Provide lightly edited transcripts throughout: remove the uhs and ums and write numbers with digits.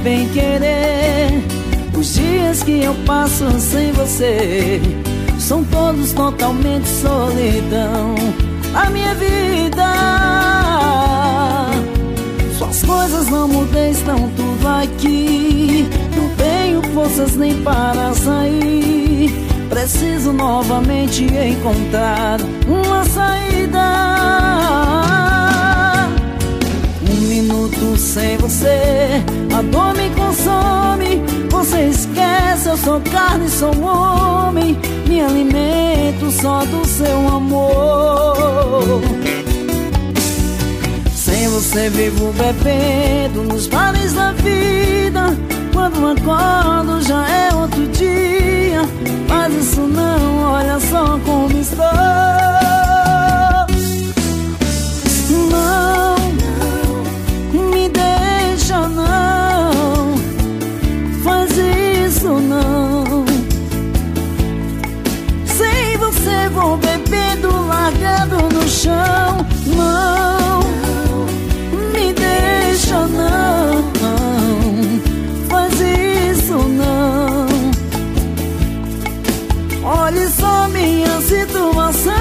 bem querer. Os dias que eu passo sem você são todos totalmente solidão. A minha vida, suas coisas não mudei, estão tudo aqui. Não tenho forças nem para sair. Preciso novamente encontrar uma saída. Um minuto sem você, a dor me consome. Você esquece, eu sou carne, sou homem. Me alimento só do seu amor. Sem você vivo bebendo nos bares da vida. Quando acordo já é outro dia. Mas isso não, olha só como estou. Não, me deixa não. Faz isso não. Sem você vou bebendo, largado no chão. Não, me deixa não. Faz isso não. Olhe só minha situação.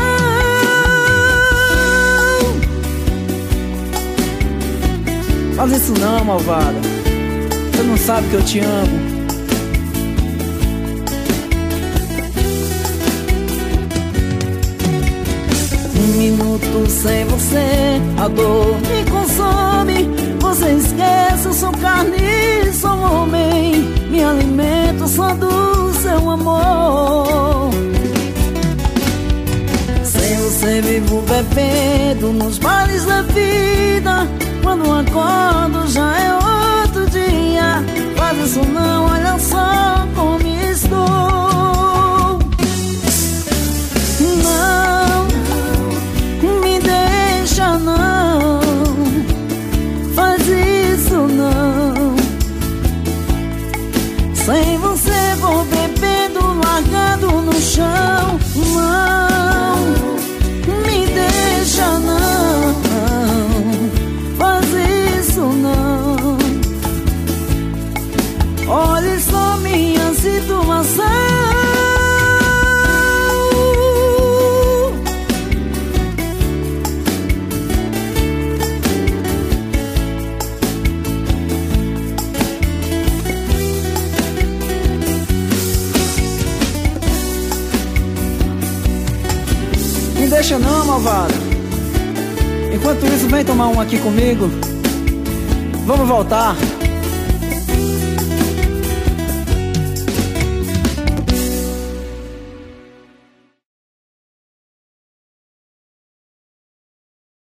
Faz isso não, malvada. Você não sabe que eu te amo. Um minuto sem você, a dor me consome. Você esquece, eu sou carne, sou homem. Me alimento só do seu amor. Sem você vivo bebendo nos bares da vida. Quando acordo já é outro dia. Faz isso não, olha só como estou. Não, me deixa não. Faz isso não. Sem você vou bebendo, largado no chão. Não, me deixa não. Faz isso não. Olhe só minha situação. Me deixa não, malvada. Enquanto isso, vem tomar um aqui comigo. Vamos voltar.